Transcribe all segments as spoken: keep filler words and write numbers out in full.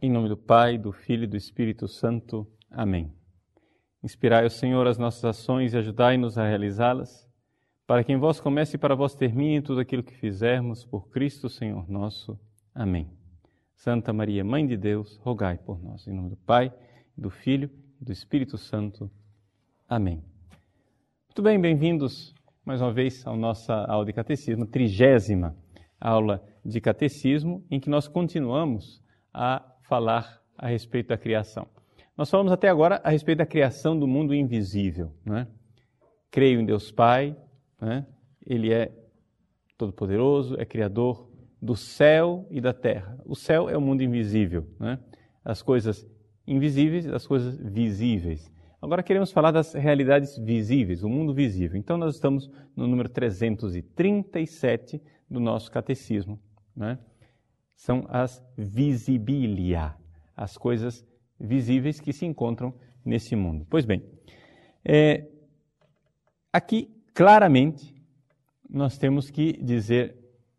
Em nome do Pai, do Filho e do Espírito Santo. Amém. Inspirai, ó Senhor, as nossas ações e ajudai-nos a realizá-las, para que em vós comece e para vós termine tudo aquilo que fizermos, por Cristo, Senhor nosso. Amém. Santa Maria, Mãe de Deus, rogai por nós. Em nome do Pai, do Filho e do Espírito Santo. Amém. Muito bem, bem-vindos mais uma vez à nossa aula de catecismo, trigésima aula de catecismo, em que nós continuamos a falar a respeito da criação. Nós falamos até agora a respeito da criação do mundo invisível, né? Creio em Deus Pai, né? Ele é todo-poderoso, é criador do céu e da terra. O céu é o mundo invisível, né? As coisas invisíveis e as coisas visíveis. Agora queremos falar das realidades visíveis, o mundo visível. Então nós estamos no número trezentos e trinta e sete do nosso catecismo, né? São as visibilia, as coisas visíveis que se encontram nesse mundo. Pois bem, é, aqui claramente nós temos que dizer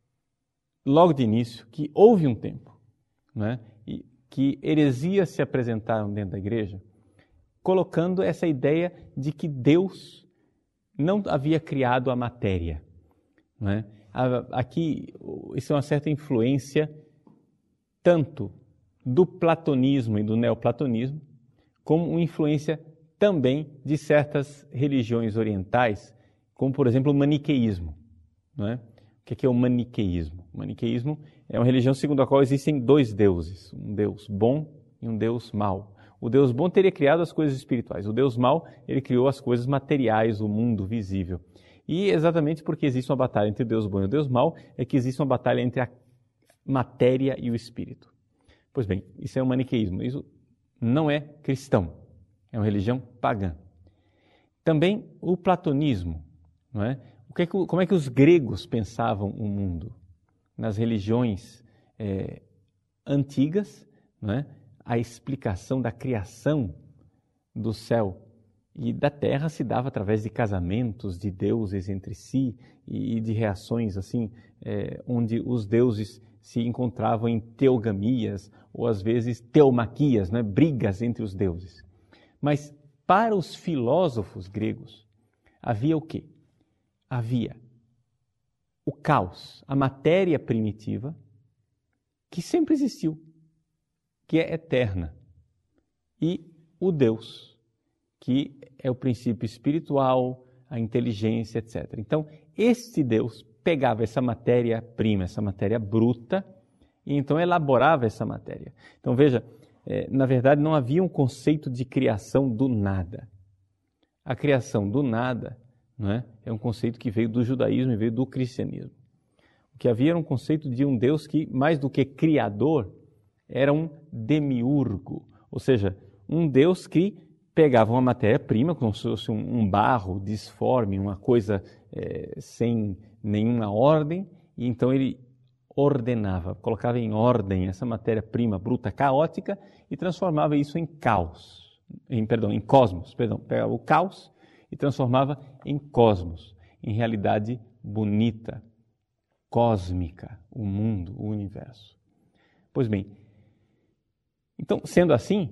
logo de início que houve um tempo, né, e que heresias se apresentaram dentro da igreja, colocando essa ideia de que Deus não havia criado a matéria, né? Aqui, isso é uma certa influência tanto do platonismo e do neoplatonismo, como uma influência também de certas religiões orientais, como, por exemplo, o maniqueísmo, não é? O que é o maniqueísmo? O maniqueísmo é uma religião segundo a qual existem dois deuses, um Deus bom e um Deus mau. O Deus bom teria criado as coisas espirituais, o Deus mau, ele criou as coisas materiais, o mundo visível. E exatamente porque existe uma batalha entre o Deus bom e o Deus mau, é que existe uma batalha entre a matéria e o espírito. Pois bem, isso é o maniqueísmo, isso não é cristão, é uma religião pagã. Também o platonismo, não é? O que é que, como é que os gregos pensavam o mundo? Nas religiões é, antigas, não é? A explicação da criação do céu e da terra se dava através de casamentos de deuses entre si e de reações assim, é, onde os deuses se encontravam em teogamias ou às vezes teomaquias, né? Brigas entre os deuses. Mas para os filósofos gregos havia o quê? Havia o caos, a matéria primitiva que sempre existiu, que é eterna, e o Deus, que é o princípio espiritual, a inteligência, etcétera. Então, este Deus pegava essa matéria-prima, essa matéria bruta, e então elaborava essa matéria. Então, veja, é, na verdade não havia um conceito de criação do nada. A criação do nada, não é? É um conceito que veio do judaísmo e veio do cristianismo. O que havia era um conceito de um Deus que, mais do que criador, era um demiurgo, ou seja, um Deus que pegava uma matéria-prima, como se fosse um, um barro disforme, uma coisa é, sem nenhuma ordem, e então ele ordenava, colocava em ordem essa matéria-prima bruta, caótica, e transformava isso em caos, em, perdão, em cosmos, perdão, pegava o caos e transformava em cosmos, em realidade bonita, cósmica, o mundo, o universo. Pois bem, então, sendo assim,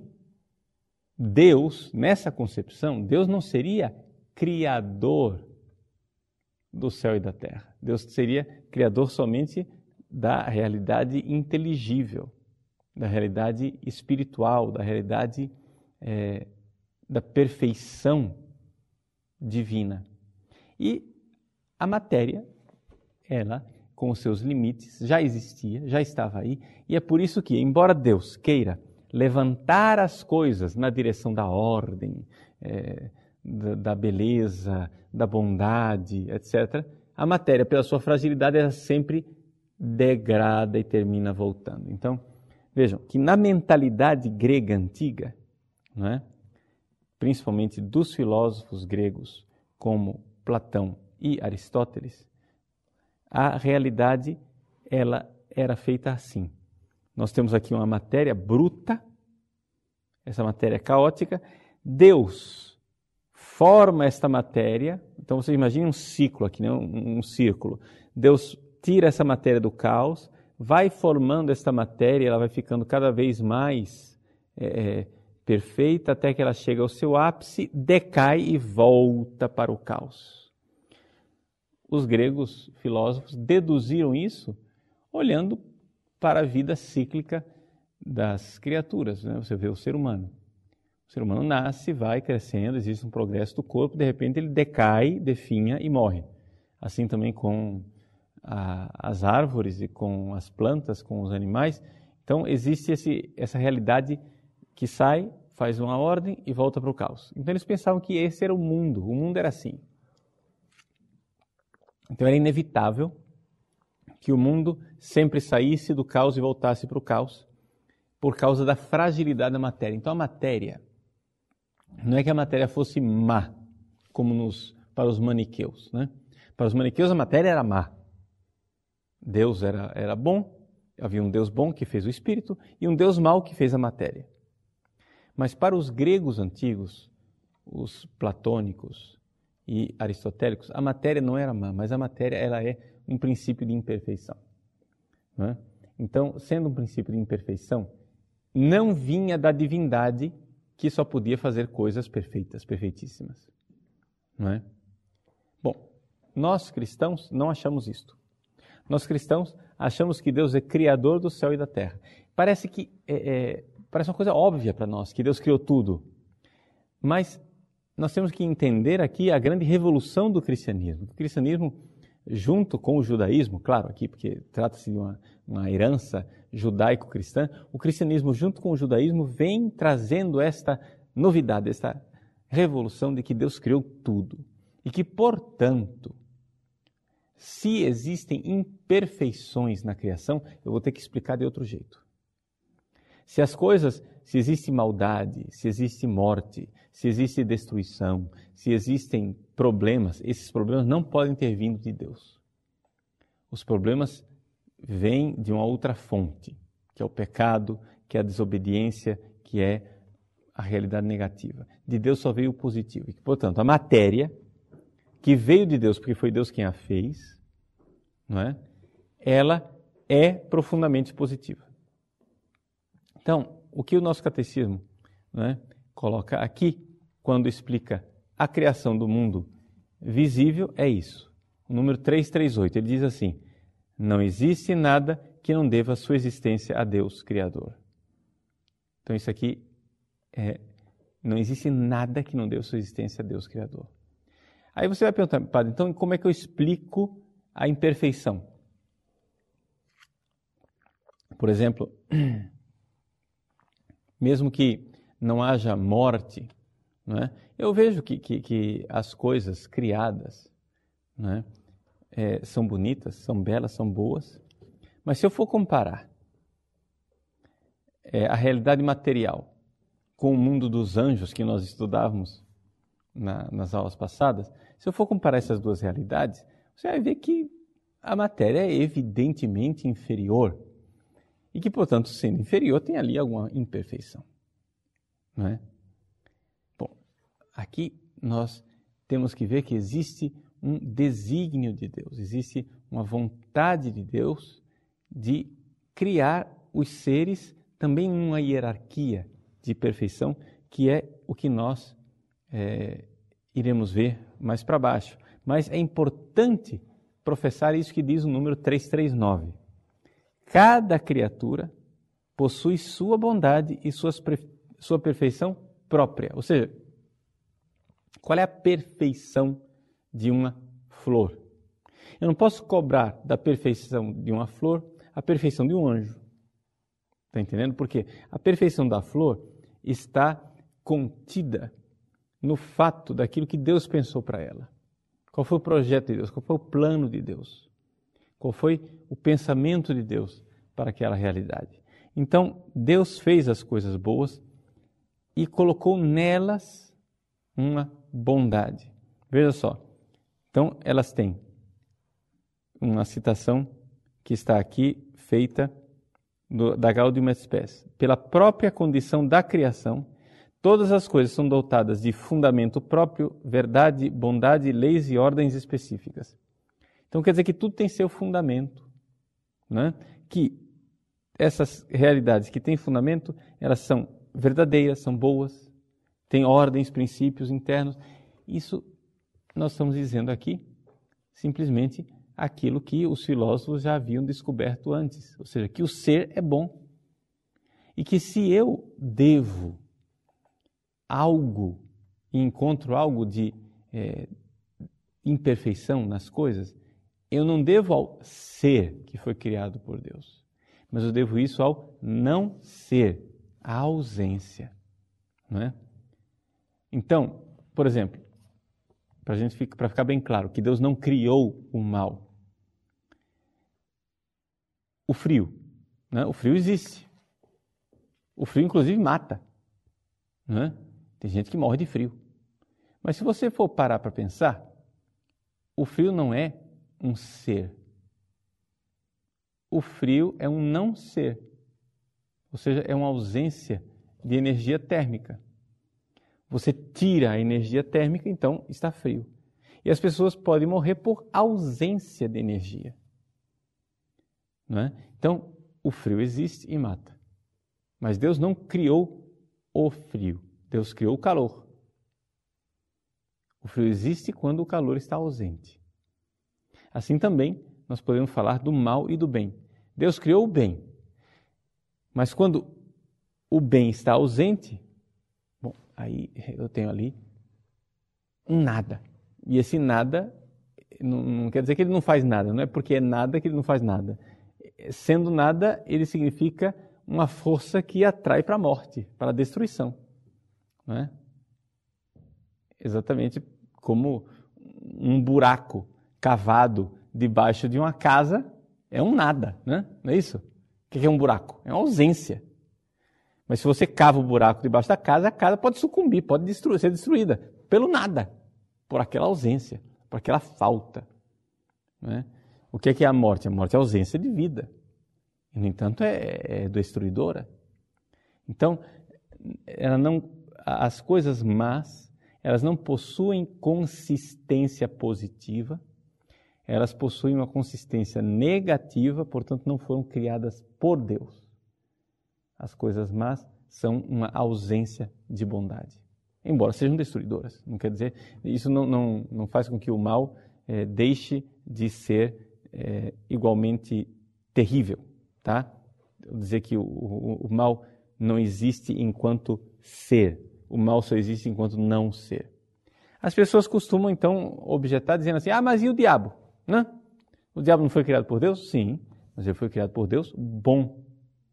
Deus, nessa concepção, Deus não seria criador do céu e da terra. Deus seria criador somente da realidade inteligível, da realidade espiritual, da realidade é, da perfeição divina. E a matéria, ela, com os seus limites, já existia, já estava aí, e é por isso que, embora Deus queira levantar as coisas na direção da ordem, é, da, da beleza, da bondade, etcétera, a matéria, pela sua fragilidade, ela sempre degrada e termina voltando. Então, vejam que na mentalidade grega antiga, não é? Principalmente dos filósofos gregos, como Platão e Aristóteles, a realidade ela era feita assim. Nós temos aqui uma matéria bruta, essa matéria caótica. Deus forma esta matéria. Então você imagina um ciclo aqui, né? um, um círculo. Deus tira essa matéria do caos, vai formando esta matéria, ela vai ficando cada vez mais é, perfeita, até que ela chega ao seu ápice, decai e volta para o caos. Os gregos filósofos deduziram isso olhando para a vida cíclica das criaturas, né? Você vê o ser humano. O ser humano nasce, vai crescendo, existe um progresso do corpo, de repente ele decai, definha e morre. Assim também com a, as árvores e com as plantas, com os animais. Então existe esse, essa realidade que sai, faz uma ordem e volta para o caos. Então eles pensavam que esse era o mundo, o mundo era assim. Então era inevitável que o mundo sempre saísse do caos e voltasse para o caos, por causa da fragilidade da matéria. Então a matéria, não é que a matéria fosse má, como nos, para os maniqueus, né? Para os maniqueus a matéria era má. Deus era, era bom, havia um Deus bom que fez o espírito e um Deus mau que fez a matéria. Mas para os gregos antigos, os platônicos e aristotélicos, a matéria não era má, mas a matéria ela é um princípio de imperfeição, né? Então, sendo um princípio de imperfeição, não vinha da divindade que só podia fazer coisas perfeitas, perfeitíssimas, não é? Bom, nós cristãos não achamos isto. Nós cristãos achamos que Deus é criador do céu e da terra. Parece que é, é, parece uma coisa óbvia para nós, que Deus criou tudo. Mas nós temos que entender aqui a grande revolução do cristianismo. O cristianismo, junto com o judaísmo, claro, aqui porque trata-se de uma, uma herança judaico-cristã, o cristianismo, junto com o judaísmo, vem trazendo esta novidade, esta revolução de que Deus criou tudo. E que, portanto, se existem imperfeições na criação, eu vou ter que explicar de outro jeito. Se as coisas, se existe maldade, se existe morte, se existe destruição, se existem problemas, esses problemas não podem ter vindo de Deus. Os problemas vêm de uma outra fonte, que é o pecado, que é a desobediência, que é a realidade negativa. De Deus só veio o positivo. E, portanto, a matéria que veio de Deus, porque foi Deus quem a fez, não é? Ela é profundamente positiva. Então, o que o nosso catecismo, não é, coloca aqui, quando explica a criação do mundo visível, é isso. O número trezentos e trinta e oito, ele diz assim: não existe nada que não deva sua existência a Deus, Criador. Então, isso aqui é, não existe nada que não deva sua existência a Deus, Criador. Aí você vai perguntar, padre, então como é que eu explico a imperfeição? Por exemplo, mesmo que não haja morte, não é? Eu vejo que, que, que as coisas criadas, não é? É, são bonitas, são belas, são boas, mas se eu for comparar é, a realidade material com o mundo dos anjos que nós estudávamos na, nas aulas passadas, se eu for comparar essas duas realidades, você vai ver que a matéria é evidentemente inferior e que, portanto, sendo inferior, tem ali alguma imperfeição, não é? Bom, aqui nós temos que ver que existe um desígnio de Deus, existe uma vontade de Deus de criar os seres também em uma hierarquia de perfeição, que é o que nós é, iremos ver mais para baixo. Mas é importante professar isso que diz o número trezentos e trinta e nove. Cada criatura possui sua bondade e suas, sua perfeição própria. Ou seja, qual é a perfeição de uma flor? Eu não posso cobrar da perfeição de uma flor a perfeição de um anjo. Está entendendo? Porque a perfeição da flor está contida no fato daquilo que Deus pensou para ela. Qual foi o projeto de Deus? Qual foi o plano de Deus? Qual foi o pensamento de Deus para aquela realidade? Então, Deus fez as coisas boas e colocou nelas uma bondade. Veja só. Então, elas têm uma citação que está aqui feita do, da Gaudium et Spes. Pela própria condição da criação, todas as coisas são dotadas de fundamento próprio, verdade, bondade, leis e ordens específicas. Então quer dizer que tudo tem seu fundamento, né? que essas realidades que têm fundamento, elas são verdadeiras, são boas, têm ordens, princípios internos. Isso nós estamos dizendo aqui simplesmente aquilo que os filósofos já haviam descoberto antes, ou seja, que o ser é bom e que se eu devo algo e encontro algo de é, imperfeição nas coisas, eu não devo ao ser que foi criado por Deus, mas eu devo isso ao não ser, à ausência, não é? Então, por exemplo, para gente ficar, para ficar bem claro, que Deus não criou o mal. O frio, né? O frio existe. O frio, inclusive, mata, né? Tem gente que morre de frio. Mas se você for parar para pensar, o frio não é um ser. O frio é um não ser. Ou seja, é uma ausência de energia térmica. Você tira a energia térmica, então está frio. E as pessoas podem morrer por ausência de energia. Não é? Então, o frio existe e mata. Mas Deus não criou o frio. Deus criou o calor. O frio existe quando o calor está ausente. Assim também, nós podemos falar do mal e do bem. Deus criou o bem. Mas quando o bem está ausente, bom, aí eu tenho ali um nada. E esse nada não, não quer dizer que ele não faz nada, não é porque é nada que ele não faz nada. Sendo nada, ele significa uma força que atrai para a morte, para a destruição. Não é? Exatamente como um buraco cavado debaixo de uma casa é um nada, né? Não é isso? O que é um buraco? É uma ausência. Mas se você cava o buraco debaixo da casa, a casa pode sucumbir, pode destruir, ser destruída pelo nada, por aquela ausência, por aquela falta. Não é? O que é a morte? A morte é a ausência de vida. E, no entanto, é, é destruidora. Então, ela não, as coisas más, elas não possuem consistência positiva, elas possuem uma consistência negativa, portanto, não foram criadas por Deus. As coisas más são uma ausência de bondade, embora sejam destruidoras. Não quer dizer, isso não, não, não faz com que o mal é, deixe de ser é, igualmente terrível, tá? Dizer que o, o, o mal não existe enquanto ser, o mal só existe enquanto não ser. As pessoas costumam então objetar dizendo assim, ah, mas e o diabo? Né? O diabo não foi criado por Deus? Sim, mas ele foi criado por Deus bom.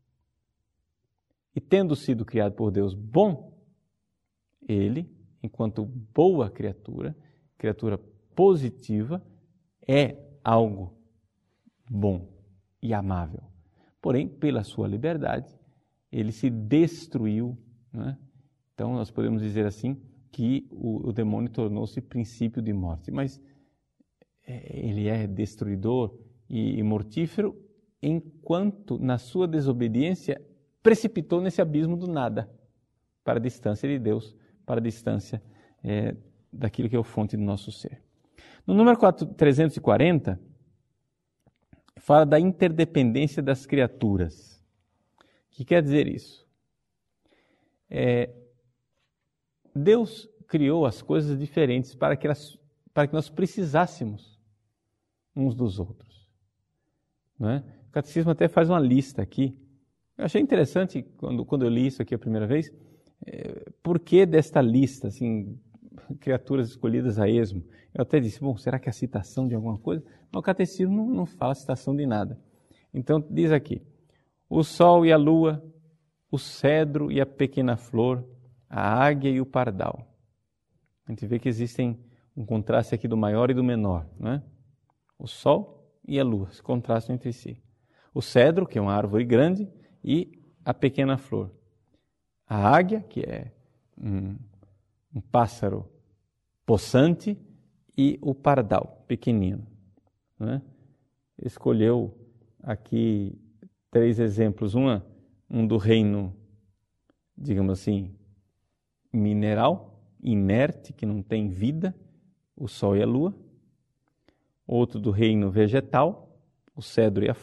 E tendo sido criado por Deus bom, ele, enquanto boa criatura, criatura positiva, é algo bom e amável. Porém, pela sua liberdade, ele se destruiu. Né? Então, nós podemos dizer assim que o, o demônio tornou-se princípio de morte. Mas é, ele é destruidor e, e mortífero enquanto, na sua desobediência, precipitou nesse abismo do nada, para a distância de Deus, para a distância é, daquilo que é a fonte do nosso ser. No número trezentos e quarenta, fala da interdependência das criaturas. O que quer dizer isso? É, Deus criou as coisas diferentes para que, elas, para que nós precisássemos uns dos outros. Não é? O Catecismo até faz uma lista aqui. Eu achei interessante, quando, quando eu li isso aqui a primeira vez, é, por que desta lista, assim, criaturas escolhidas a esmo? Eu até disse, bom, será que é a citação de alguma coisa? Mas o Catecismo não, não fala citação de nada. Então, diz aqui, o sol e a lua, o cedro e a pequena flor, a águia e o pardal. A gente vê que existem um contraste aqui do maior e do menor, né? O sol e a lua se contrastam entre si. O cedro, que é uma árvore grande, e a pequena flor. A águia, que é um, um pássaro possante, e o pardal, pequenino. Né? Escolheu aqui três exemplos. Uma, um do reino, digamos assim, mineral, inerte, que não tem vida, o sol e a lua. Outro do reino vegetal, o cedro e a flor.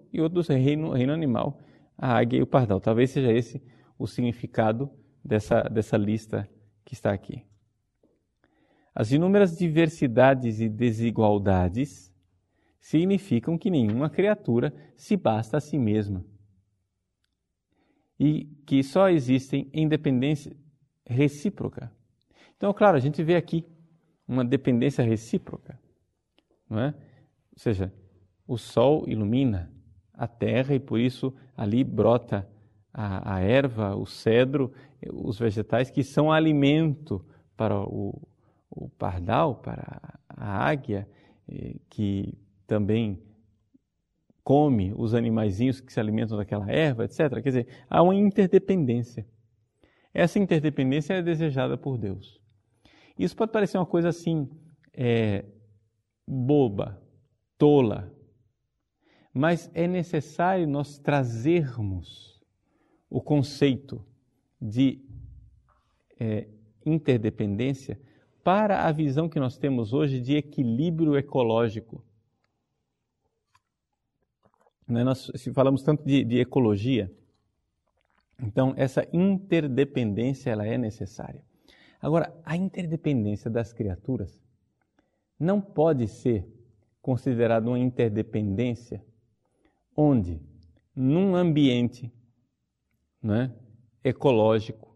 e outro do reino, reino animal, a águia e o pardal. Talvez seja esse o significado dessa, dessa lista que está aqui. As inúmeras diversidades e desigualdades significam que nenhuma criatura se basta a si mesma e que só existem em dependência recíproca. Então, claro, a gente vê aqui uma dependência recíproca, não é? Ou seja, o sol ilumina a terra e por isso ali brota a, a erva, o cedro, os vegetais que são alimento para o, o pardal, para a águia, que também come os animaizinhos que se alimentam daquela erva, etcétera. Quer dizer, há uma interdependência. Essa interdependência é desejada por Deus. Isso pode parecer uma coisa assim, é, boba, tola, mas é necessário nós trazermos o conceito de é, interdependência para a visão que nós temos hoje de equilíbrio ecológico. Né? Nós falamos tanto de, de ecologia, então essa interdependência ela é necessária. Agora, a interdependência das criaturas não pode ser considerada uma interdependência onde, num ambiente, né, ecológico,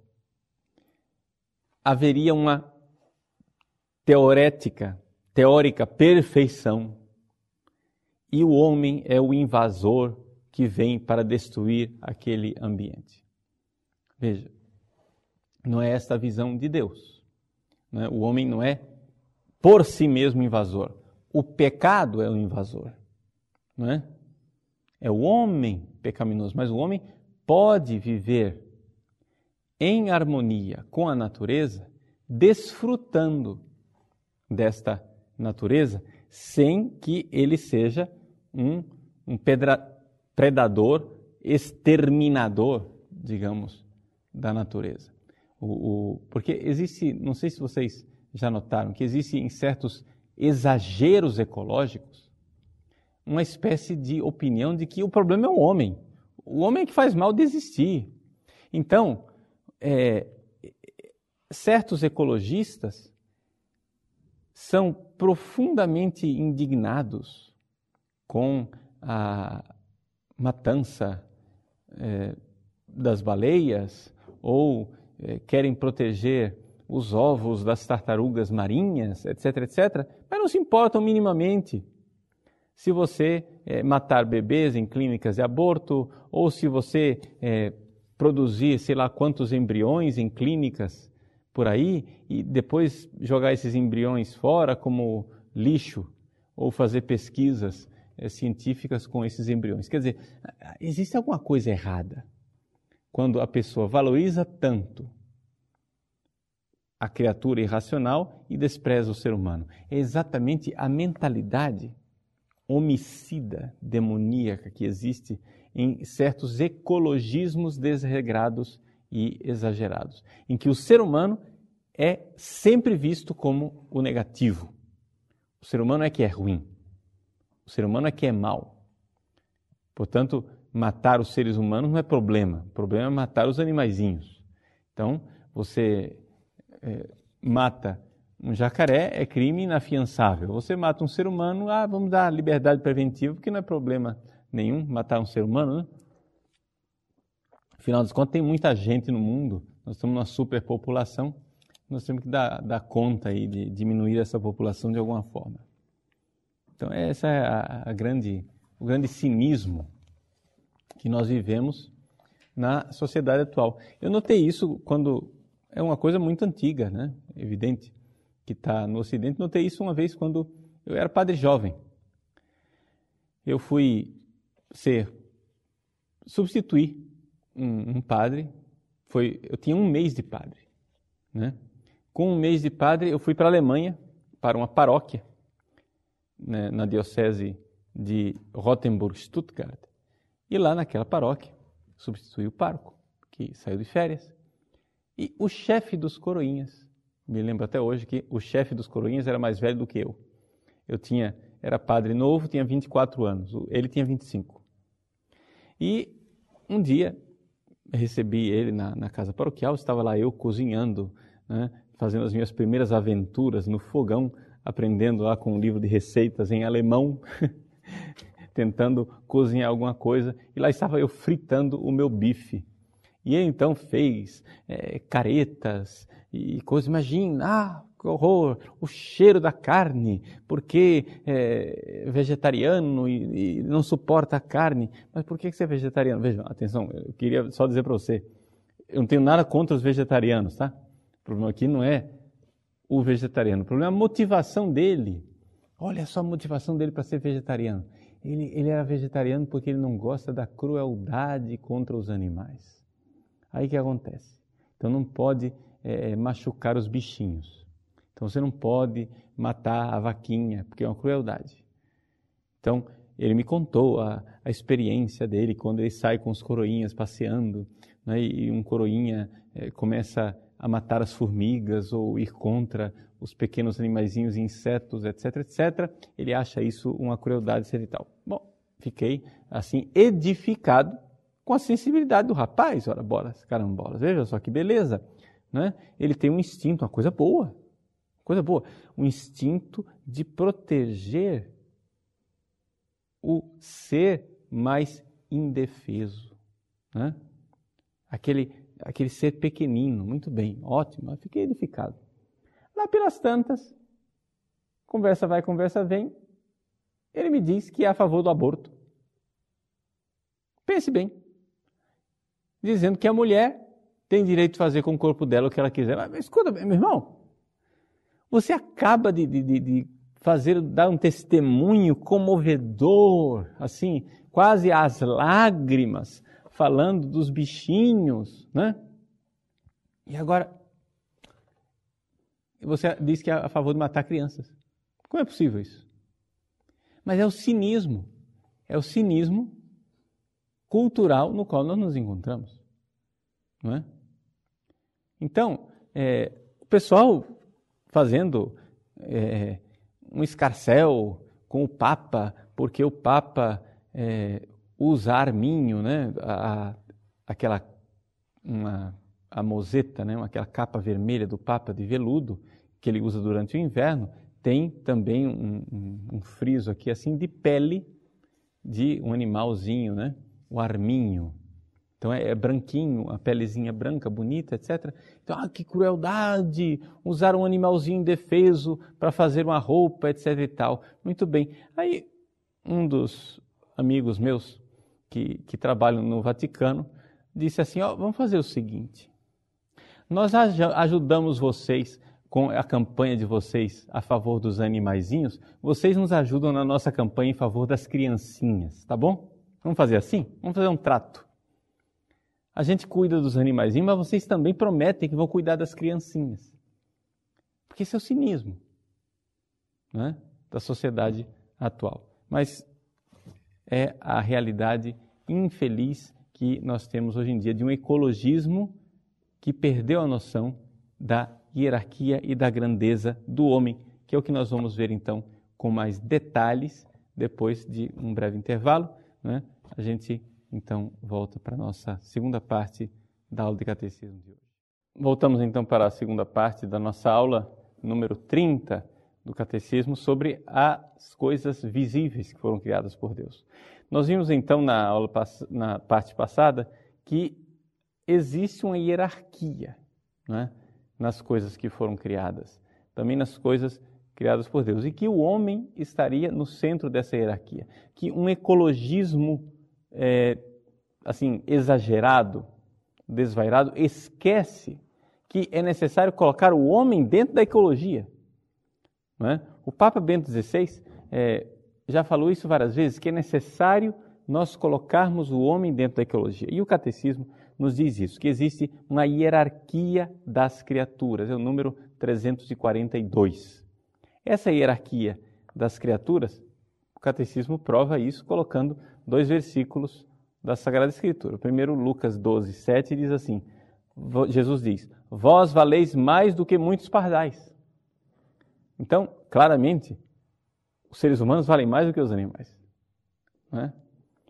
haveria uma teorética, teórica perfeição e o homem é o invasor que vem para destruir aquele ambiente. Veja, não é esta a visão de Deus. Não é? O homem não é por si mesmo invasor. O pecado é o invasor. Não é? É o homem pecaminoso, mas o homem pode viver em harmonia com a natureza, desfrutando desta natureza, sem que ele seja um, um pedra, predador, exterminador, digamos, da natureza. O, o, porque existe, não sei se vocês já notaram, que existe em certos exageros ecológicos uma espécie de opinião de que o problema é o homem. O homem é que faz mal desistir. Então, é, certos ecologistas são profundamente indignados com a matança é, das baleias ou é, querem proteger os ovos das tartarugas marinhas, etc, etcétera, mas não se importam minimamente se você é, matar bebês em clínicas de aborto ou se você é, produzir sei lá quantos embriões em clínicas por aí e depois jogar esses embriões fora como lixo ou fazer pesquisas é, científicas com esses embriões. Quer dizer, existe alguma coisa errada quando a pessoa valoriza tanto a criatura irracional e despreza o ser humano. É exatamente a mentalidade homicida, demoníaca que existe em certos ecologismos desregrados e exagerados, em que o ser humano é sempre visto como o negativo. O ser humano é que é ruim. O ser humano é que é mau. Portanto, matar os seres humanos não é problema. O problema é matar os animaizinhos. Então, você é, mata um jacaré, é crime inafiançável. Você mata um ser humano, ah, vamos dar liberdade preventiva, porque não é problema nenhum matar um ser humano, né? Afinal das contas, tem muita gente no mundo, nós estamos numa superpopulação, nós temos que dar, dar conta aí de diminuir essa população de alguma forma. Então, essa é a, a grande, o grande cinismo que nós vivemos na sociedade atual. Eu notei isso quando é uma coisa muito antiga, né? Evidente que está no Ocidente. Notei isso uma vez quando eu era padre jovem. Eu fui ser, substituir um, um padre. Foi, eu tinha um mês de padre, né? Com um mês de padre, eu fui para a Alemanha, para uma paróquia, né, na diocese de Rothenburg-Stuttgart. E lá naquela paróquia, substituí o pároco, que saiu de férias. E o chefe dos coroinhas, me lembro até hoje que o chefe dos coroinhas era mais velho do que eu. Eu tinha, era padre novo, tinha vinte e quatro anos, ele tinha vinte e cinco. E um dia recebi ele na, na casa paroquial, estava lá eu cozinhando, né, fazendo as minhas primeiras aventuras no fogão, aprendendo lá com um livro de receitas em alemão, tentando cozinhar alguma coisa, e lá estava eu fritando o meu bife. E ele então fez é, caretas e coisas, imagina, ah, que horror, o cheiro da carne, porque é vegetariano e, e não suporta a carne. Mas por que você é vegetariano? Veja, atenção, eu queria só dizer para você, eu não tenho nada contra os vegetarianos, tá? O problema aqui não é o vegetariano, o problema é a motivação dele. Olha só a motivação dele para ser vegetariano. Ele, ele era vegetariano porque ele não gosta da crueldade contra os animais. Aí o que acontece? Então não pode é, machucar os bichinhos. Então você não pode matar a vaquinha, porque é uma crueldade. Então ele me contou a, a experiência dele quando ele sai com os coroinhas passeando, né, e um coroinha é, começa a matar as formigas ou ir contra os pequenos animaizinhos, insetos, etc, etcétera. Ele acha isso uma crueldade e tal. Bom, fiquei assim edificado com a sensibilidade do rapaz. Ora, bolas, carambolas, veja só que beleza, né? Ele tem um instinto, uma coisa boa, coisa boa, um instinto de proteger o ser mais indefeso, né? Aquele, aquele ser pequenino, muito bem, ótimo, eu fiquei edificado. Lá pelas tantas, conversa vai, conversa vem, ele me diz que é a favor do aborto. Pense bem, dizendo que a mulher tem direito de fazer com o corpo dela o que ela quiser. Mas escuta, meu irmão, você acaba de, de, de fazer, dar um testemunho comovedor, assim, quase às lágrimas, falando dos bichinhos, né? E agora, você diz que é a favor de matar crianças. Como é possível isso? Mas é o cinismo, é o cinismo cultural no qual nós nos encontramos, não é? Então, é, o pessoal fazendo é, um escarcéu com o Papa, porque o Papa é, usa arminho, né? A, a, aquela uma, a moseta, né? Aquela capa vermelha do Papa de veludo que ele usa durante o inverno, tem também um, um, um friso aqui assim de pele de um animalzinho, né? O arminho. Então é, é branquinho, a pelezinha branca, bonita, etcétera. Então, ah, que crueldade, usar um animalzinho indefeso para fazer uma roupa, etc e tal. Muito bem. Aí um dos amigos meus que, que trabalham no Vaticano disse assim, ó, vamos fazer o seguinte, nós ajudamos vocês com a campanha de vocês a favor dos animaizinhos, vocês nos ajudam na nossa campanha em favor das criancinhas, tá bom? Vamos fazer assim? Vamos fazer um trato. A gente cuida dos animaizinhos, mas vocês também prometem que vão cuidar das criancinhas. Porque esse é o cinismo, né, da sociedade atual. Mas é a realidade infeliz que nós temos hoje em dia de um ecologismo que perdeu a noção da hierarquia e da grandeza do homem, que é o que nós vamos ver então com mais detalhes depois de um breve intervalo, né? A gente então volta para a nossa segunda parte da aula de catecismo de hoje. Voltamos então para a segunda parte da nossa aula número trinta do catecismo sobre as coisas visíveis que foram criadas por Deus. Nós vimos então na aula na parte passada que existe uma hierarquia, né, nas coisas que foram criadas, também nas coisas criadas por Deus, e que o homem estaria no centro dessa hierarquia, que um ecologismo é, assim exagerado, desvairado, esquece que é necessário colocar o homem dentro da ecologia, não é? O Papa Bento dezesseis é, já falou isso várias vezes, que é necessário nós colocarmos o homem dentro da ecologia. E o catecismo nos diz isso, que existe uma hierarquia das criaturas, é o número trezentos e quarenta e dois. Essa hierarquia das criaturas, o catecismo prova isso colocando dois versículos da Sagrada Escritura. O primeiro, Lucas doze, sete, diz assim, Jesus diz, vós valeis mais do que muitos pardais. Então, claramente, os seres humanos valem mais do que os animais, não é?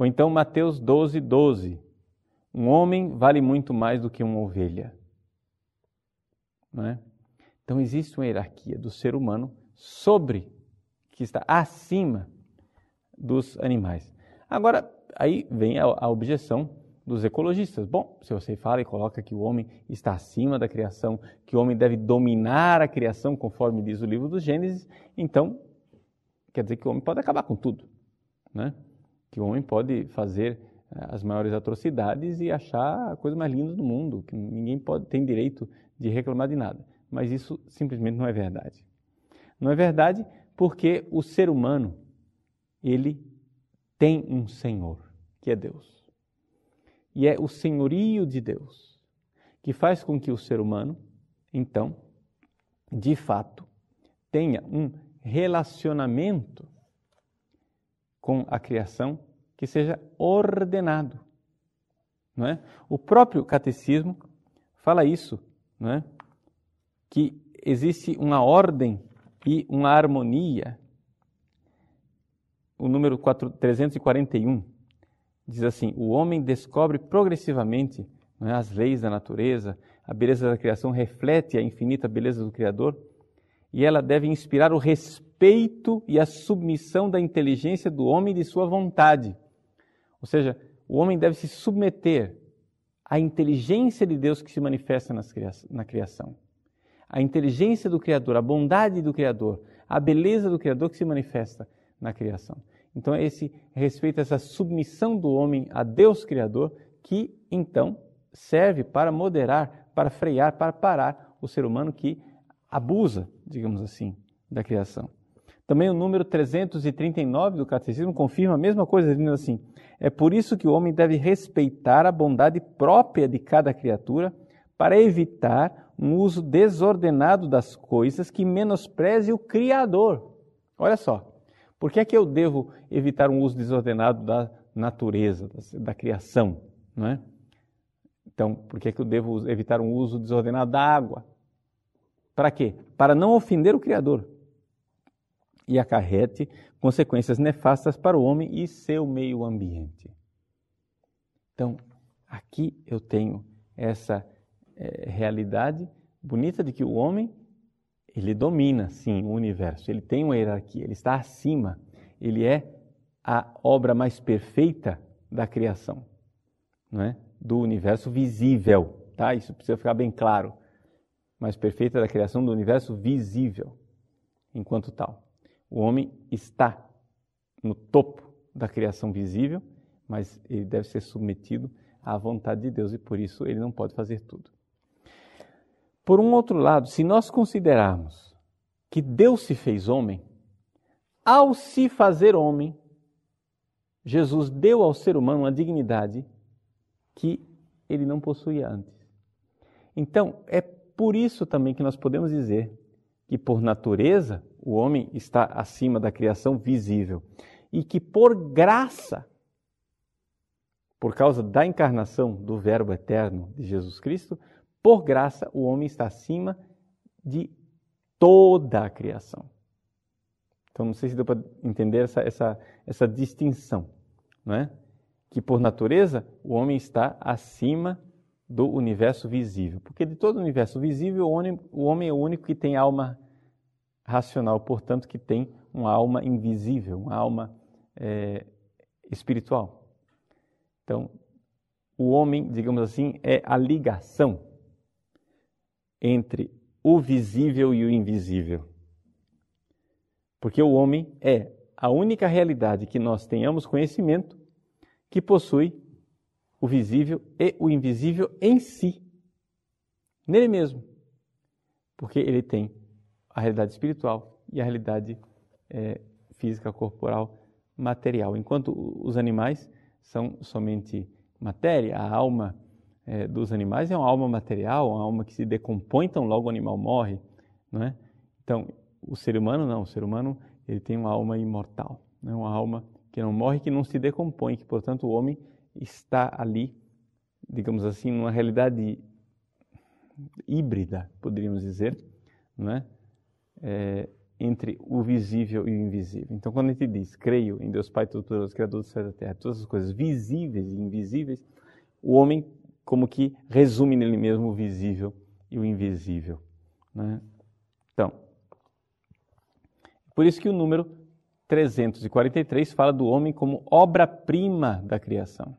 Ou então Mateus doze, doze. Um homem vale muito mais do que uma ovelha. Não é? Então existe uma hierarquia do ser humano sobre, que está acima dos animais. Agora, aí vem a, a objeção dos ecologistas. Bom, se você fala e coloca que o homem está acima da criação, que o homem deve dominar a criação, conforme diz o livro do Gênesis, então quer dizer que o homem pode acabar com tudo, né? Que o homem pode fazer as maiores atrocidades e achar a coisa mais linda do mundo, que ninguém pode, tem direito de reclamar de nada. Mas isso simplesmente não é verdade. Não é verdade porque o ser humano, ele tem um Senhor, que é Deus. E é o senhorio de Deus que faz com que o ser humano, então, de fato, tenha um relacionamento com a criação que seja ordenado. Não é? O próprio catecismo fala isso, não é? Que existe uma ordem e uma harmonia. O número trezentos e quarenta e um diz assim: o homem descobre progressivamente, não é, as leis da natureza, a beleza da criação reflete a infinita beleza do Criador, e ela deve inspirar o respeito e a submissão da inteligência do homem e de sua vontade. Ou seja, o homem deve se submeter à inteligência de Deus que se manifesta na criação. A inteligência do Criador, a bondade do Criador, a beleza do Criador que se manifesta na criação. Então, é esse respeito, essa submissão do homem a Deus Criador que, então, serve para moderar, para frear, para parar o ser humano que abusa, digamos assim, da criação. Também o número trezentos e trinta e nove do Catecismo confirma a mesma coisa, dizendo assim: é por isso que o homem deve respeitar a bondade própria de cada criatura para evitar um uso desordenado das coisas que menospreze o Criador. Olha só. Por que é que eu devo evitar um uso desordenado da natureza, da criação? Não é? Então, por que é que eu devo evitar um uso desordenado da água? Para quê? Para não ofender o Criador e acarrete consequências nefastas para o homem e seu meio ambiente. Então, aqui eu tenho essa é, realidade bonita de que o homem, ele domina, sim, o universo, ele tem uma hierarquia, ele está acima, ele é a obra mais perfeita da criação, não é? Do universo visível, tá? Isso precisa ficar bem claro. Mais perfeita da criação do universo visível, enquanto tal. O homem está no topo da criação visível, mas ele deve ser submetido à vontade de Deus e por isso ele não pode fazer tudo. Por um outro lado, se nós considerarmos que Deus se fez homem, ao se fazer homem, Jesus deu ao ser humano uma dignidade que ele não possuía antes. Então, é por isso também que nós podemos dizer que, por natureza, o homem está acima da criação visível e que, por graça, por causa da encarnação do Verbo eterno de Jesus Cristo, por graça, o homem está acima de toda a criação. Então, não sei se deu para entender essa, essa, essa distinção, não é? Que, por natureza, o homem está acima do universo visível. Porque de todo o universo visível, o homem é o único que tem alma racional, portanto, que tem uma alma invisível, uma alma é, espiritual. Então, o homem, digamos assim, é a ligação entre o visível e o invisível. Porque o homem é a única realidade que nós tenhamos conhecimento que possui o visível e o invisível em si, nele mesmo. Porque ele tem a realidade espiritual e a realidade é, física, corporal, material. Enquanto os animais são somente matéria, a alma é, dos animais é uma alma material, uma alma que se decompõe, então logo o animal morre, não é? Então, o ser humano não, o ser humano ele tem uma alma imortal, né? Uma alma que não morre, que não se decompõe, que portanto o homem está ali, digamos assim, numa realidade híbrida, poderíamos dizer, não é? É, entre o visível e o invisível. Então, quando a gente diz, creio em Deus Pai Todo-Poderoso, Criador do céu e da terra, todas as coisas visíveis e invisíveis, o homem como que resume nele mesmo o visível e o invisível, né? Então, por isso que o número trezentos e quarenta e três fala do homem como obra-prima da criação.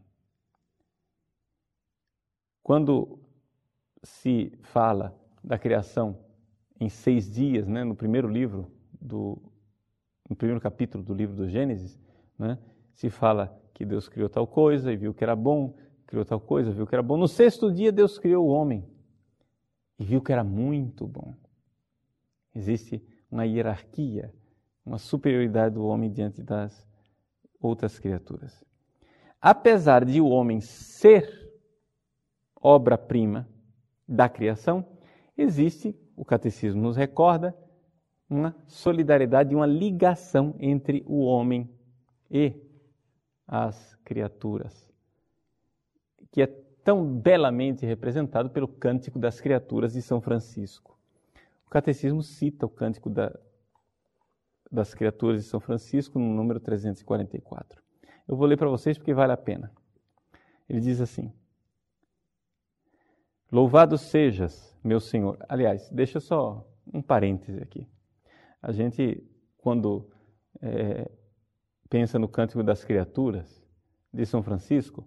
Quando se fala da criação em seis dias, né, no primeiro livro, do, no primeiro capítulo do livro do Gênesis, né, se fala que Deus criou tal coisa e viu que era bom, criou tal coisa, viu que era bom. No sexto dia Deus criou o homem e viu que era muito bom. Existe uma hierarquia, uma superioridade do homem diante das outras criaturas. Apesar de o homem ser obra-prima da criação, existe, o catecismo nos recorda, uma solidariedade, uma ligação entre o homem e as criaturas, que é tão belamente representado pelo Cântico das Criaturas de São Francisco. O catecismo cita o Cântico da, das Criaturas de São Francisco no número trezentos e quarenta e quatro. Eu vou ler para vocês porque vale a pena. Ele diz assim: Louvado sejas, meu Senhor. Aliás, deixa só um parêntese aqui. A gente, quando é, pensa no Cântico das Criaturas de São Francisco,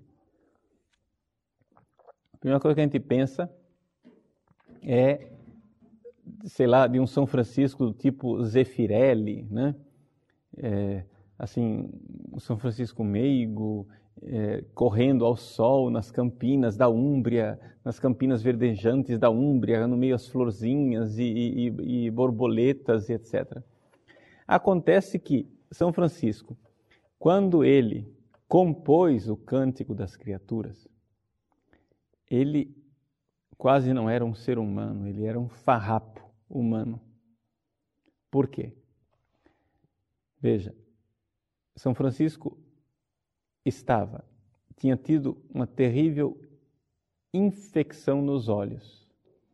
a primeira coisa que a gente pensa é, sei lá, de um São Francisco do tipo Zeffirelli, né? É, assim, um São Francisco meigo, É, correndo ao sol nas campinas da Úmbria, nas campinas verdejantes da Úmbria, no meio às florzinhas e, e, e borboletas e etcétera. Acontece que São Francisco, quando ele compôs o Cântico das Criaturas, ele quase não era um ser humano, ele era um farrapo humano. Por quê? Veja, São Francisco estava, tinha tido uma terrível infecção nos olhos.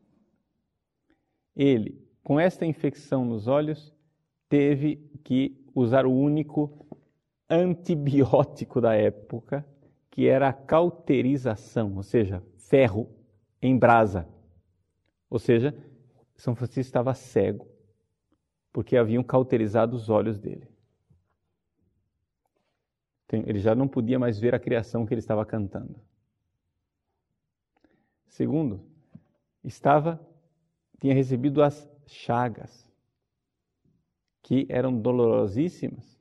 Ele, com esta infecção nos olhos, teve que usar o único antibiótico da época, que era a cauterização, ou seja, ferro em brasa. Ou seja, São Francisco estava cego, porque haviam cauterizado os olhos dele. Ele já não podia mais ver a criação que ele estava cantando. Segundo, estava, tinha recebido as chagas, que eram dolorosíssimas.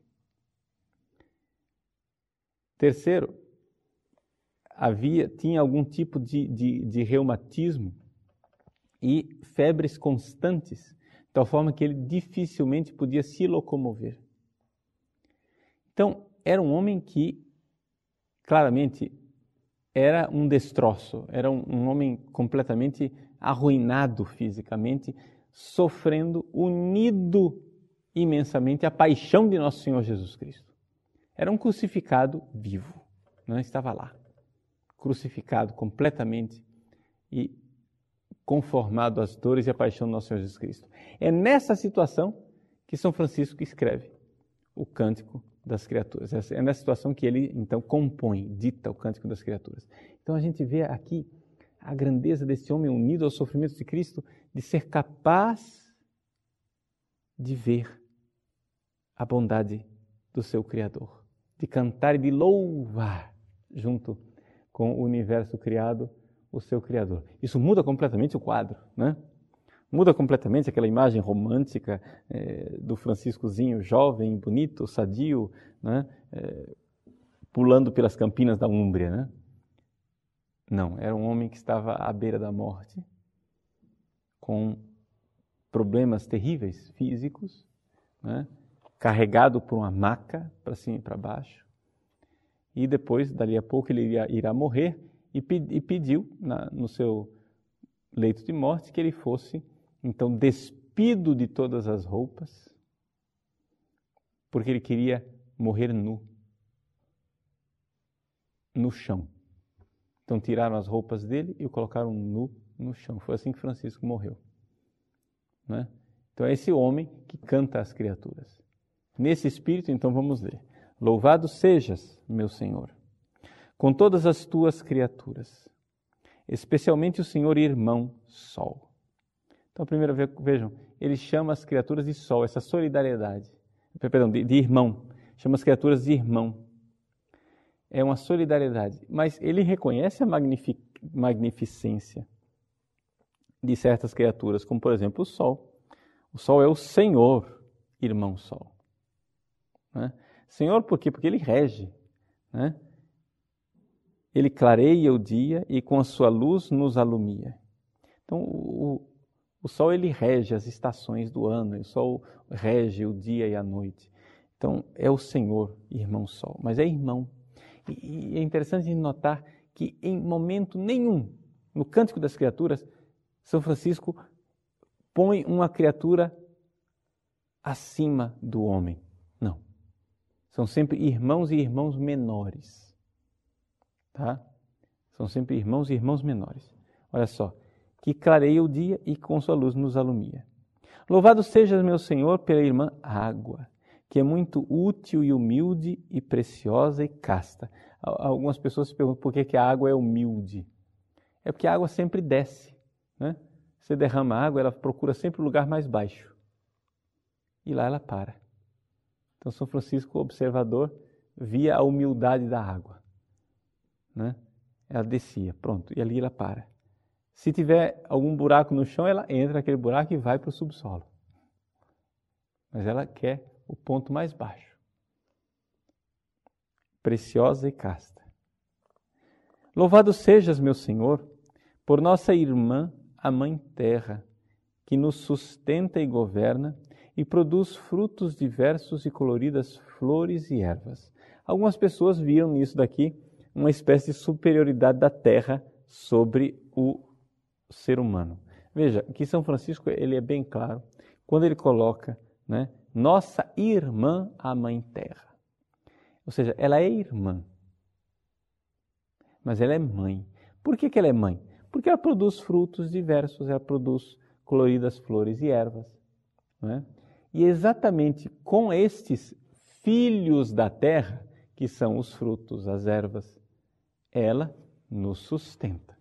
Terceiro, havia, tinha algum tipo de, de, de reumatismo e febres constantes, de tal forma que ele dificilmente podia se locomover. Então, era um homem que, claramente, era um destroço, era um, um homem completamente arruinado fisicamente, sofrendo, unido imensamente à paixão de Nosso Senhor Jesus Cristo. Era um crucificado vivo, não estava lá, crucificado completamente e conformado às dores e à paixão de Nosso Senhor Jesus Cristo. É nessa situação que São Francisco escreve o Cântico das Criaturas. É nessa situação que ele, então, compõe, dita o Cântico das Criaturas. Então, a gente vê aqui a grandeza desse homem unido ao sofrimento de Cristo, de ser capaz de ver a bondade do seu Criador, de cantar e de louvar junto com o universo criado, o seu Criador. Isso muda completamente o quadro, né? Muda completamente aquela imagem romântica é, do Franciscozinho jovem, bonito, sadio, né? É, pulando pelas campinas da Úmbria, né? Não, era um homem que estava à beira da morte, com problemas terríveis físicos, né? Carregado por uma maca para cima e para baixo. E depois, dali a pouco, ele iria, irá morrer e, pe- e pediu na, no seu leito de morte que ele fosse, então, despido de todas as roupas, porque ele queria morrer nu, no chão. Então, tiraram as roupas dele e o colocaram nu no chão. Foi assim que Francisco morreu, né? Então é esse homem que canta às criaturas. Nesse espírito, então, vamos ler. Louvado sejas, meu Senhor, com todas as tuas criaturas, especialmente o Senhor irmão Sol. Então, primeiro, vejam, ele chama as criaturas de Sol, essa solidariedade, perdão, de, de irmão, chama as criaturas de irmão. É uma solidariedade, mas ele reconhece a magnific, magnificência de certas criaturas, como, por exemplo, o Sol. O Sol é o Senhor, irmão Sol. Né? Senhor por quê? Porque ele rege, né? Ele clareia o dia e com a sua luz nos alumia. Então, o, o Sol ele rege as estações do ano, o Sol rege o dia e a noite. Então, é o Senhor, irmão Sol, mas é irmão. E, e é interessante notar que em momento nenhum, no Cântico das Criaturas, São Francisco põe uma criatura acima do homem. Não. São sempre irmãos e irmãos menores. Tá? São sempre irmãos e irmãos menores. Olha só. Que clareia o dia e com sua luz nos alumia. Louvado seja, meu Senhor, pela irmã água, que é muito útil e humilde e preciosa e casta. Algumas pessoas se perguntam por que a água é humilde. É porque a água sempre desce. Né? Você derrama água, ela procura sempre o lugar mais baixo. E lá ela para. Então, São Francisco, observador, via a humildade da água. Né? Ela descia, pronto, e ali ela para. Se tiver algum buraco no chão, ela entra naquele buraco e vai para o subsolo. Mas ela quer o ponto mais baixo. Preciosa e casta. Louvado sejas, meu Senhor, por nossa irmã, a Mãe Terra, que nos sustenta e governa e produz frutos diversos e coloridas flores e ervas. Algumas pessoas viram nisso daqui uma espécie de superioridade da terra sobre o ser humano. Veja, que São Francisco ele é bem claro quando ele coloca, né, nossa irmã, a Mãe Terra. Ou seja, ela é irmã, mas ela é mãe. Por que que ela é mãe? Porque ela produz frutos diversos, ela produz coloridas flores e ervas. Né? E exatamente com estes filhos da terra, que são os frutos, as ervas, ela nos sustenta.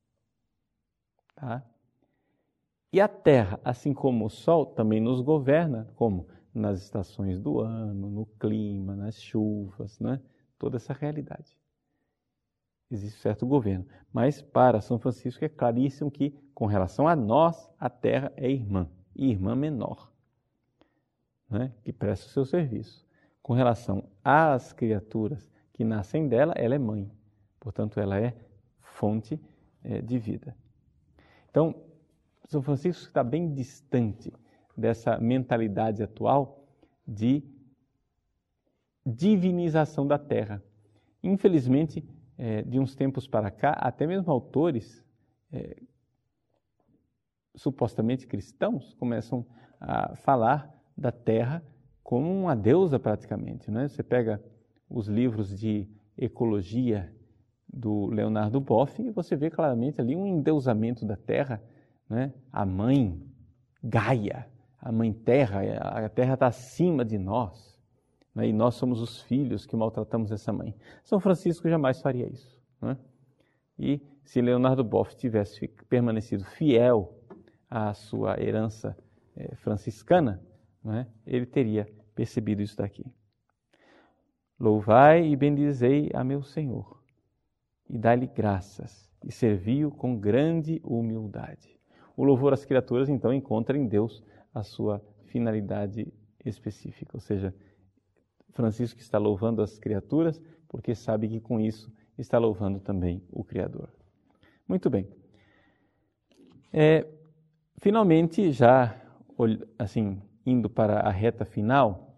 Tá? E a terra, assim como o sol, também nos governa, como nas estações do ano, no clima, nas chuvas, né? Toda essa realidade. Existe certo governo. Mas para São Francisco é claríssimo que, com relação a nós, a terra é irmã, e irmã menor, né? Que presta o seu serviço. Com relação às criaturas que nascem dela, ela é mãe. Portanto, ela é fonte é, de vida. Então, São Francisco está bem distante dessa mentalidade atual de divinização da terra. Infelizmente, é, de uns tempos para cá, até mesmo autores é, supostamente cristãos começam a falar da terra como uma deusa praticamente. Né? Você pega os livros de ecologia do Leonardo Boff e você vê claramente ali um endeusamento da terra, né? A mãe Gaia, a mãe terra, a terra está acima de nós, né? E nós somos os filhos que maltratamos essa mãe. São Francisco jamais faria isso. Né? E se Leonardo Boff tivesse permanecido fiel à sua herança eh, franciscana, né? Ele teria percebido isso daqui. Louvai e bendizei a meu Senhor, e dai-lhe graças, e servi-o com grande humildade. O louvor às criaturas, então, encontra em Deus a sua finalidade específica. Ou seja, Francisco está louvando as criaturas porque sabe que com isso está louvando também o Criador. Muito bem. É, finalmente, já assim, indo para a reta final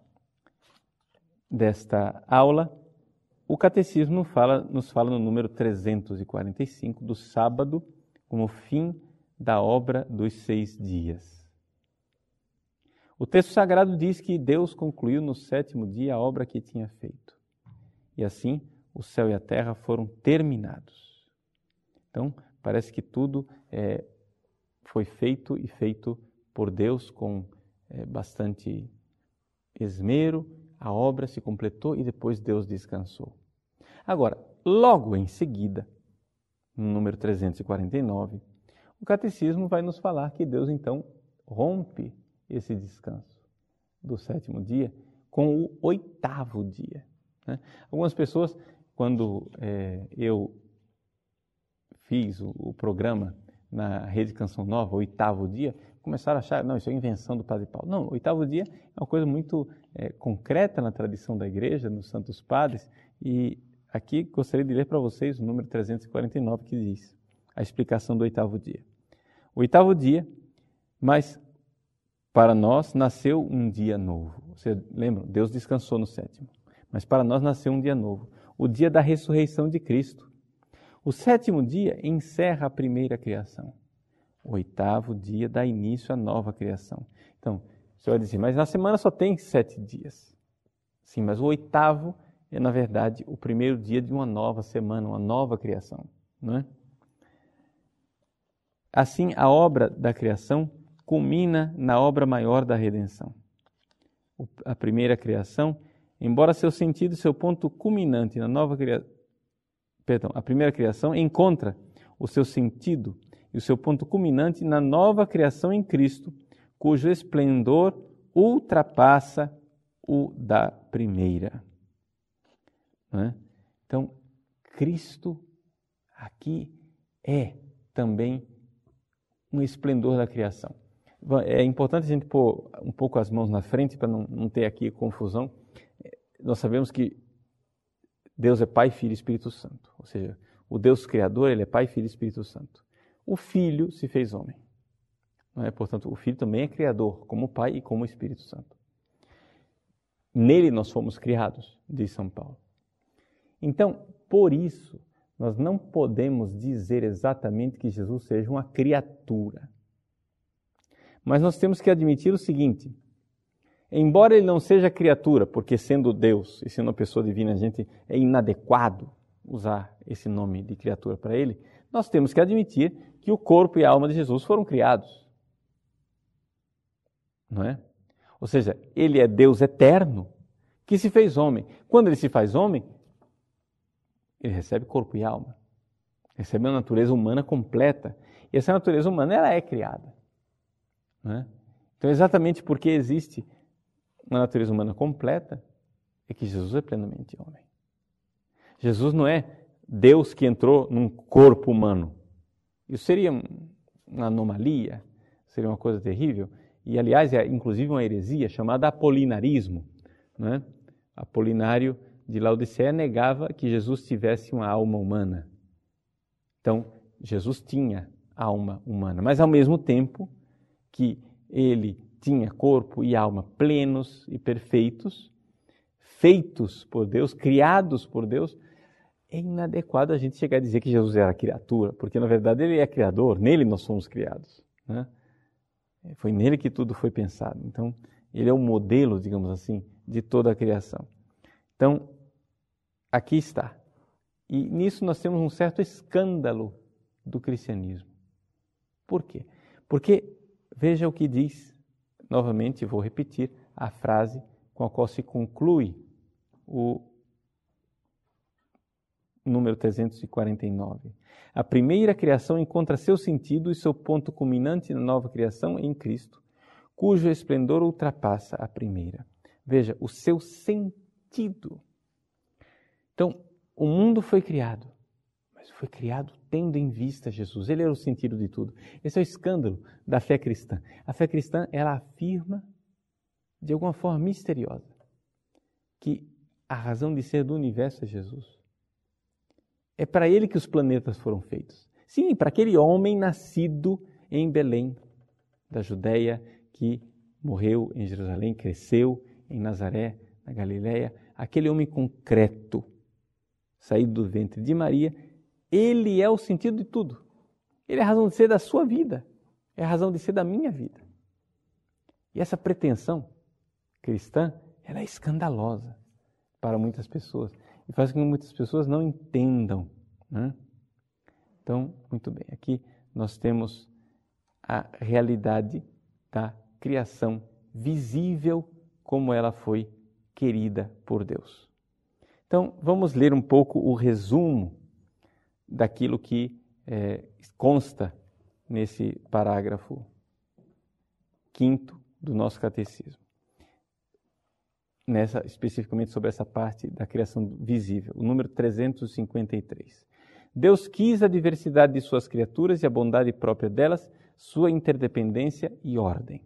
desta aula, o Catecismo nos fala, nos fala no número trezentos e quarenta e cinco do sábado como fim da obra dos seis dias. O texto sagrado diz que Deus concluiu no sétimo dia a obra que tinha feito. E assim, o céu e a terra foram terminados. Então, parece que tudo é, foi feito e feito por Deus com é, bastante esmero, a obra se completou e depois Deus descansou. Agora, logo em seguida, no número trezentos e quarenta e nove, o Catecismo vai nos falar que Deus então rompe esse descanso do sétimo dia com o oitavo dia. Né? Algumas pessoas, quando é, eu fiz o, o programa na Rede Canção Nova, oitavo dia, começaram a achar, não, isso é invenção do Padre Paulo. Não, o oitavo dia é uma coisa muito é, concreta na tradição da Igreja, nos Santos Padres, e aqui gostaria de ler para vocês o número trezentos e quarenta e nove, que diz a explicação do oitavo dia. O oitavo dia, mas para nós nasceu um dia novo. Você lembra? Deus descansou no sétimo. Mas para nós nasceu um dia novo, o dia da ressurreição de Cristo. O sétimo dia encerra a primeira criação. O oitavo dia dá início à nova criação. Então, você vai dizer, mas na semana só tem sete dias. Sim, mas o oitavo é, na verdade, o primeiro dia de uma nova semana, uma nova criação. Não é? Assim, a obra da criação culmina na obra maior da redenção. A primeira criação, embora seu sentido e seu ponto culminante na nova criação, perdão, a primeira criação encontra o seu sentido e o seu ponto culminante na nova criação em Cristo, cujo esplendor ultrapassa o da primeira. Não é? Então, Cristo aqui é também um esplendor da criação. É importante a gente pôr um pouco as mãos na frente para não, não ter aqui confusão. Nós sabemos que Deus é Pai, Filho e Espírito Santo. Ou seja, o Deus Criador, Ele é Pai, Filho e Espírito Santo. O Filho se fez homem. Não é? Portanto, o Filho também é Criador, como Pai e como Espírito Santo. Nele nós fomos criados, diz São Paulo. Então, por isso, nós não podemos dizer exatamente que Jesus seja uma criatura. Mas nós temos que admitir o seguinte: embora ele não seja criatura, porque sendo Deus e sendo uma pessoa divina, a gente é inadequado usar esse nome de criatura para ele, nós temos que admitir que o corpo e a alma de Jesus foram criados. Não é? Ou seja, ele é Deus eterno que se fez homem. Quando ele se faz homem, ele recebe corpo e alma. Recebe uma natureza humana completa. E essa natureza humana, ela é criada. Não é? Então, exatamente porque existe uma natureza humana completa, é que Jesus é plenamente homem. Jesus não é Deus que entrou num corpo humano. Isso seria uma anomalia, seria uma coisa terrível. E, aliás, é inclusive uma heresia chamada apolinarismo. Não é? Apolinário de Laodiceia negava que Jesus tivesse uma alma humana. Então, Jesus tinha alma humana, mas ao mesmo tempo que ele tinha corpo e alma plenos e perfeitos, feitos por Deus, criados por Deus, é inadequado a gente chegar a dizer que Jesus era criatura, porque na verdade ele é criador, nele nós somos criados. Né? Foi nele que tudo foi pensado. Então, ele é o modelo, digamos assim, de toda a criação. Então, aqui está. E nisso nós temos um certo escândalo do cristianismo. Por quê? Porque, veja o que diz, novamente vou repetir a frase com a qual se conclui o número trezentos e quarenta e nove. A primeira criação encontra seu sentido e seu ponto culminante na nova criação em Cristo, cujo esplendor ultrapassa a primeira. Veja, o seu sentido. Então, o mundo foi criado, mas foi criado tendo em vista Jesus. Ele era o sentido de tudo. Esse é o escândalo da fé cristã. A fé cristã, ela afirma, de alguma forma misteriosa, que a razão de ser do universo é Jesus. É para ele que os planetas foram feitos. Sim, para aquele homem nascido em Belém, da Judéia, que morreu em Jerusalém, cresceu em Nazaré, na Galileia, aquele homem concreto, saído do ventre de Maria, ele é o sentido de tudo. Ele é a razão de ser da sua vida, é a razão de ser da minha vida. E essa pretensão cristã, ela é escandalosa para muitas pessoas e faz com que muitas pessoas não entendam. Né? Então, muito bem, aqui nós temos a realidade da criação visível como ela foi querida por Deus. Então, vamos ler um pouco o resumo daquilo que é, consta nesse parágrafo quinto do nosso catecismo. Nessa, especificamente sobre essa parte da criação visível, o número trezentos e cinquenta e três. Deus quis a diversidade de suas criaturas e a bondade própria delas, sua interdependência e ordem.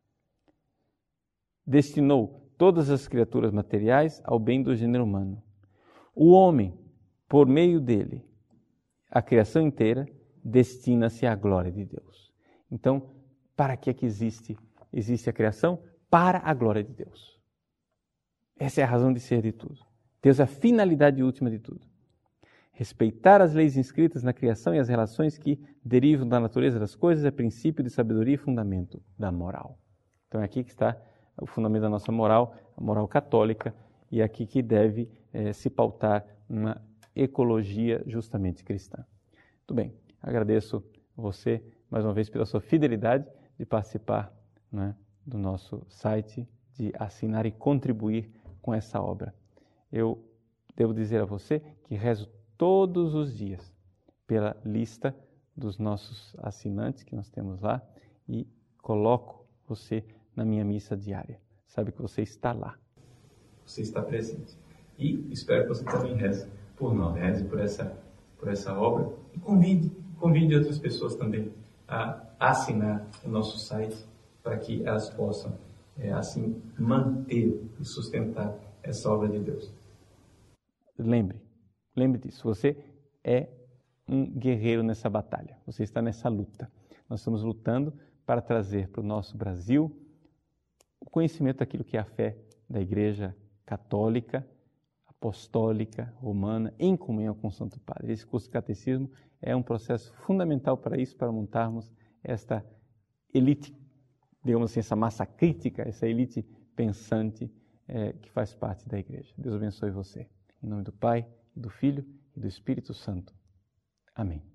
Destinou todas as criaturas materiais ao bem do gênero humano. O homem, por meio dele, a criação inteira, destina-se à glória de Deus. Então, para que é que existe? Existe a criação? Para a glória de Deus. Essa é a razão de ser de tudo. Deus é a finalidade última de tudo. Respeitar as leis inscritas na criação e as relações que derivam da natureza das coisas é princípio de sabedoria e fundamento da moral. Então é aqui que está o fundamento da nossa moral, a moral católica, e é aqui que deve eh, se pautar uma ecologia justamente cristã. Muito bem, agradeço você mais uma vez pela sua fidelidade de participar, né, do nosso site, de assinar e contribuir com essa obra. Eu devo dizer a você que rezo todos os dias pela lista dos nossos assinantes que nós temos lá e coloco você na minha missa diária. Sabe que você está lá. Você está presente. E espero que você também reze por nós, reze por essa, por essa obra e convide, convide outras pessoas também a assinar o nosso site para que elas possam é, assim manter e sustentar essa obra de Deus. Lembre, lembre disso, você é um guerreiro nessa batalha, você está nessa luta. Nós estamos lutando para trazer para o nosso Brasil o conhecimento daquilo que é a fé da Igreja Católica, Apostólica, Romana, em comunhão com o Santo Padre. Esse curso de catecismo é um processo fundamental para isso, para montarmos esta elite, digamos assim, essa massa crítica, essa elite pensante é, que faz parte da Igreja. Deus abençoe você. Em nome do Pai, do Filho e do Espírito Santo. Amém.